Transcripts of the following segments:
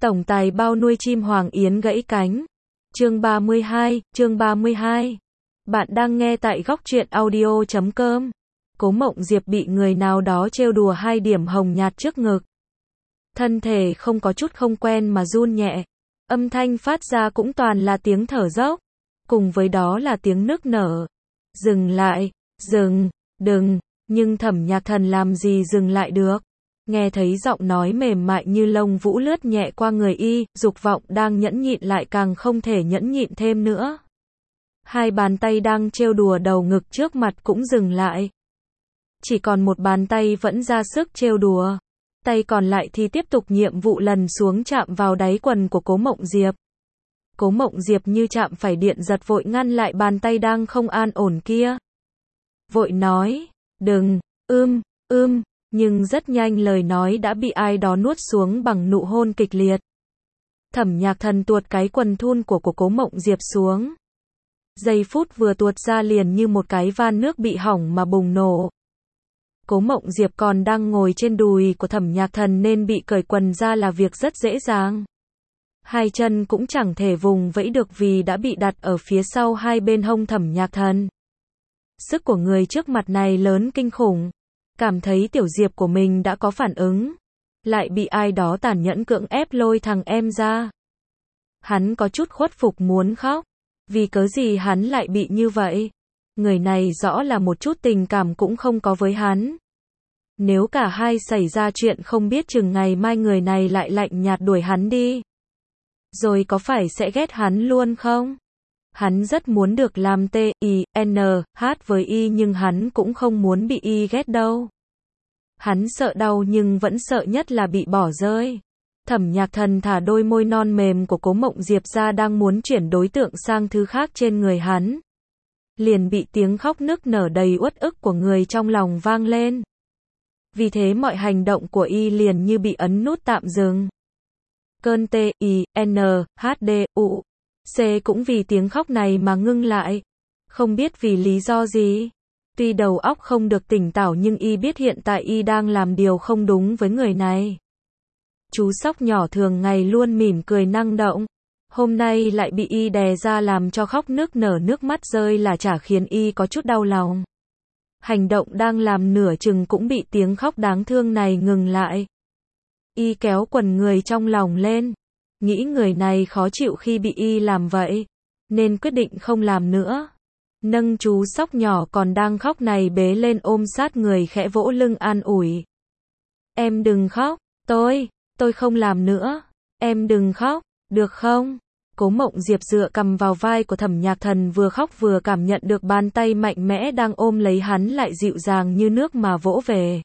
Tổng tài bao nuôi chim hoàng yến gãy cánh. Chương 32. Bạn đang nghe tại góc truyện audio.com. Cố Mộng Diệp bị người nào đó trêu đùa 2 điểm hồng nhạt trước ngực. Thân thể không có chút không quen mà run nhẹ. Âm thanh phát ra cũng toàn là tiếng thở dốc. Cùng với đó là tiếng nức nở. Dừng lại, đừng, nhưng Thẩm Nhạc Thần làm gì dừng lại được. Nghe thấy giọng nói mềm mại như lông vũ lướt nhẹ qua người y, dục vọng đang nhẫn nhịn lại càng không thể nhẫn nhịn thêm nữa. 2 bàn tay đang trêu đùa đầu ngực trước mặt cũng dừng lại. Chỉ còn một bàn tay vẫn ra sức trêu đùa. Tay còn lại thì tiếp tục nhiệm vụ lần xuống chạm vào đáy quần của Cố Mộng Diệp. Cố Mộng Diệp như chạm phải điện giật vội ngăn lại bàn tay đang không an ổn kia. Vội nói, đừng, nhưng rất nhanh lời nói đã bị ai đó nuốt xuống bằng nụ hôn kịch liệt. Thẩm Nhạc Thần tuột cái quần thun của Cố Mộng Diệp xuống. Giây phút vừa tuột ra liền như một cái van nước bị hỏng mà bùng nổ. Cố Mộng Diệp còn đang ngồi trên đùi của Thẩm Nhạc Thần nên bị cởi quần ra là việc rất dễ dàng. 2 chân cũng chẳng thể vùng vẫy được vì đã bị đặt ở phía sau hai bên hông Thẩm Nhạc Thần. Sức của người trước mặt này lớn kinh khủng. Cảm thấy tiểu Diệp của mình đã có phản ứng. Lại bị ai đó tàn nhẫn cưỡng ép lôi thằng em ra. Hắn có chút khuất phục muốn khóc. Vì cớ gì hắn lại bị như vậy? Người này rõ là một chút tình cảm cũng không có với hắn. Nếu cả hai xảy ra chuyện không biết chừng ngày mai người này lại lạnh nhạt đuổi hắn đi. Rồi có phải sẽ ghét hắn luôn không? Hắn rất muốn được làm T-I-N-H với y nhưng hắn cũng không muốn bị y ghét đâu. Hắn sợ đau nhưng vẫn sợ nhất là bị bỏ rơi. Thẩm Nhạc Thần thả đôi môi non mềm của Cố Mộng Diệp ra đang muốn chuyển đối tượng sang thứ khác trên người hắn. Liền bị tiếng khóc nức nở đầy uất ức của người trong lòng vang lên. Vì thế mọi hành động của y liền như bị ấn nút tạm dừng. Cơn T-I-N-H-D-U-C cũng vì tiếng khóc này mà ngưng lại. Không biết vì lý do gì. Tuy đầu óc không được tỉnh táo nhưng y biết hiện tại y đang làm điều không đúng với người này. Chú sóc nhỏ thường ngày luôn mỉm cười năng động. Hôm nay lại bị y đè ra làm cho khóc nức nở nước mắt rơi là chả khiến y có chút đau lòng. Hành động đang làm nửa chừng cũng bị tiếng khóc đáng thương này ngừng lại. Y kéo quần người trong lòng lên. Nghĩ người này khó chịu khi bị y làm vậy. Nên quyết định không làm nữa. Nâng chú sóc nhỏ còn đang khóc này bế lên ôm sát người khẽ vỗ lưng an ủi. Em đừng khóc, tôi không làm nữa. Em đừng khóc, được không? Cố Mộng Diệp dựa cằm vào vai của Thẩm Nhạc Thần vừa khóc vừa cảm nhận được bàn tay mạnh mẽ đang ôm lấy hắn lại dịu dàng như nước mà vỗ về.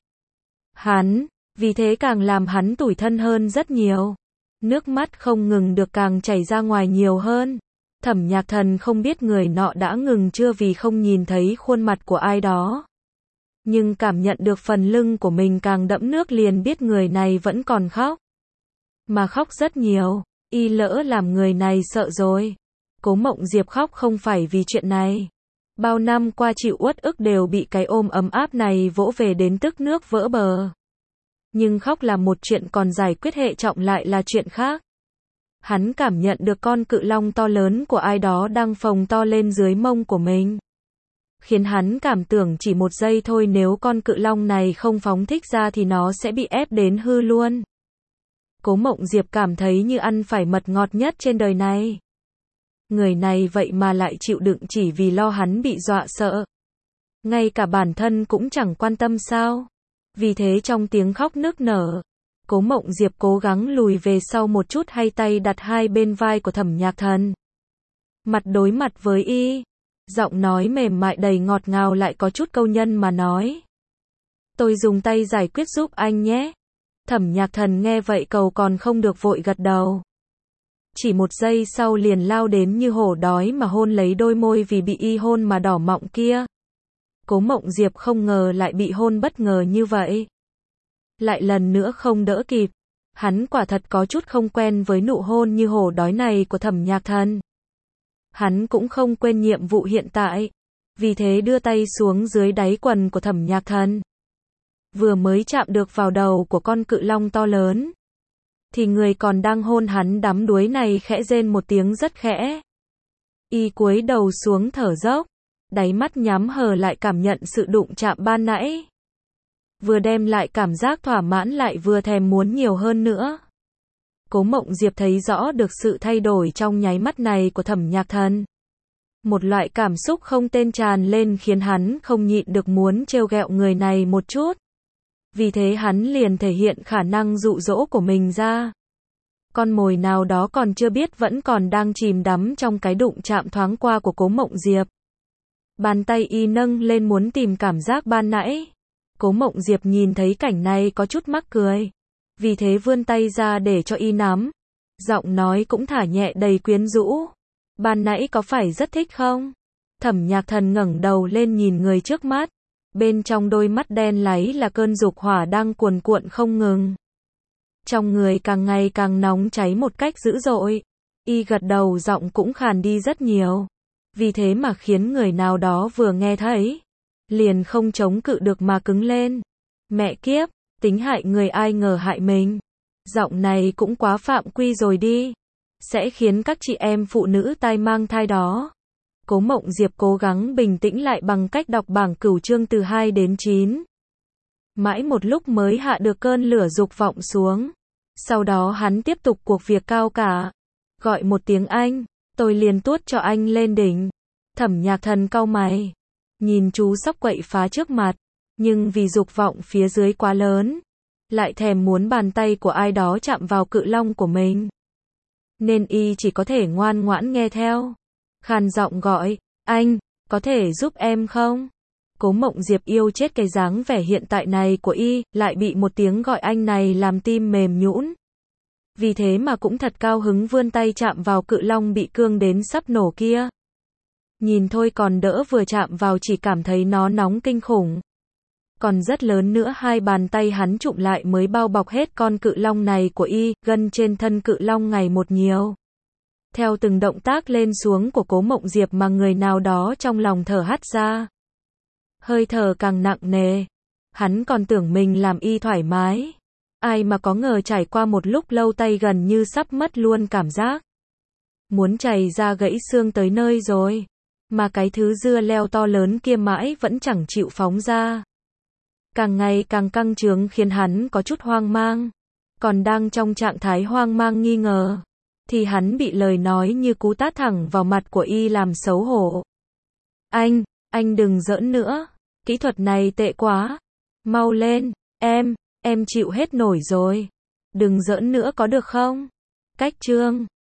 Vì thế càng làm hắn tủi thân hơn rất nhiều. Nước mắt không ngừng được càng chảy ra ngoài nhiều hơn. Thẩm Nhạc Thần không biết người nọ đã ngừng chưa vì không nhìn thấy khuôn mặt của ai đó. Nhưng cảm nhận được phần lưng của mình càng đẫm nước liền biết người này vẫn còn khóc. Mà khóc rất nhiều, y lỡ làm người này sợ rồi. Cố Mộng Diệp khóc không phải vì chuyện này. Bao năm qua chịu uất ức đều bị cái ôm ấm áp này vỗ về đến tức nước vỡ bờ. Nhưng khóc là một chuyện còn giải quyết hệ trọng lại là chuyện khác. Hắn cảm nhận được con cự long to lớn của ai đó đang phồng to lên dưới mông của mình. Khiến hắn cảm tưởng chỉ một giây thôi nếu con cự long này không phóng thích ra thì nó sẽ bị ép đến hư luôn. Cố Mộng Diệp cảm thấy như ăn phải mật ngọt nhất trên đời này. Người này vậy mà lại chịu đựng chỉ vì lo hắn bị dọa sợ. Ngay cả bản thân cũng chẳng quan tâm sao. Vì thế trong tiếng khóc nức nở, Cố Mộng Diệp cố gắng lùi về sau một chút hay tay đặt hai bên vai của Thẩm Nhạc Thần. Mặt đối mặt với y, giọng nói mềm mại đầy ngọt ngào lại có chút câu nhân mà nói. Tôi dùng tay giải quyết giúp anh nhé. Thẩm Nhạc Thần nghe vậy cầu còn không được vội gật đầu. Chỉ một giây sau liền lao đến như hổ đói mà hôn lấy đôi môi vì bị y hôn mà đỏ mọng kia. Cố Mộng Diệp không ngờ lại bị hôn bất ngờ như vậy. Lại lần nữa không đỡ kịp. Hắn quả thật có chút không quen với nụ hôn như hổ đói này của Thẩm Nhạc Thần. Hắn cũng không quên nhiệm vụ hiện tại. Vì thế đưa tay xuống dưới đáy quần của Thẩm Nhạc Thần. Vừa mới chạm được vào đầu của con cự long to lớn. thì người còn đang hôn hắn đắm đuối này khẽ rên một tiếng rất khẽ. Y cúi đầu xuống thở dốc, đáy mắt nhắm hờ lại cảm nhận sự đụng chạm ban nãy. Vừa đem lại cảm giác thỏa mãn lại vừa thèm muốn nhiều hơn nữa. Cố Mộng Diệp thấy rõ được sự thay đổi trong nháy mắt này của Thẩm Nhạc Thần. Một loại cảm xúc không tên tràn lên khiến hắn không nhịn được muốn trêu ghẹo người này một chút. Vì thế hắn liền thể hiện khả năng dụ dỗ của mình ra. Con mồi nào đó còn chưa biết vẫn còn đang chìm đắm trong cái đụng chạm thoáng qua của Cố Mộng Diệp. Bàn tay y nâng lên muốn tìm cảm giác ban nãy. Cố Mộng Diệp nhìn thấy cảnh này có chút mắc cười. Vì thế vươn tay ra để cho y nắm. Giọng nói cũng thả nhẹ đầy quyến rũ. Ban nãy có phải rất thích không? Thẩm Nhạc Thần ngẩng đầu lên nhìn người trước mắt. Bên trong đôi mắt đen láy là cơn dục hỏa đang cuồn cuộn không ngừng. Trong người càng ngày càng nóng cháy một cách dữ dội. Y gật đầu, giọng cũng khàn đi rất nhiều. Vì thế mà khiến người nào đó vừa nghe thấy, liền không chống cự được mà cứng lên. Mẹ kiếp, tính hại người ai ngờ hại mình. Giọng này cũng quá phạm quy rồi đi. Sẽ khiến các chị em phụ nữ tai mang thai đó. Cố Mộng Diệp cố gắng bình tĩnh lại bằng cách đọc bảng cửu chương từ 2 đến 9. Mãi một lúc mới hạ được cơn lửa dục vọng xuống. Sau đó hắn tiếp tục cuộc việc cao cả. Gọi một tiếng anh, tôi liền tuốt cho anh lên đỉnh. Thẩm Nhạc Thần cau mày. Nhìn chú sóc quậy phá trước mặt. Nhưng vì dục vọng phía dưới quá lớn. Lại thèm muốn bàn tay của ai đó chạm vào cự long của mình. Nên y chỉ có thể ngoan ngoãn nghe theo. Khàn giọng gọi, anh, có thể giúp em không? Cố Mộng Diệp yêu chết cái dáng vẻ hiện tại này của y, lại bị một tiếng gọi anh này làm tim mềm nhũn. Vì thế mà cũng thật cao hứng vươn tay chạm vào cự long bị cương đến sắp nổ kia. Nhìn thôi còn đỡ, vừa chạm vào chỉ cảm thấy nó nóng kinh khủng. Còn rất lớn nữa, hai bàn tay hắn trụm lại mới bao bọc hết con cự long này của y, gân trên thân cự long ngày một nhiều. Theo từng động tác lên xuống của Cố Mộng Diệp mà người nào đó trong lòng thở hắt ra. Hơi thở càng nặng nề. Hắn còn tưởng mình làm y thoải mái. Ai mà có ngờ trải qua một lúc lâu tay gần như sắp mất luôn cảm giác. Muốn chảy ra gãy xương tới nơi rồi. Mà cái thứ dưa leo to lớn kia mãi vẫn chẳng chịu phóng ra. Càng ngày càng căng trướng khiến hắn có chút hoang mang. Còn đang trong trạng thái hoang mang nghi ngờ. Thì hắn bị lời nói như cú tát thẳng vào mặt của y làm xấu hổ. Anh đừng giỡn nữa. Kỹ thuật này tệ quá. Mau lên, em chịu hết nổi rồi. Đừng giỡn nữa có được không? Cách chương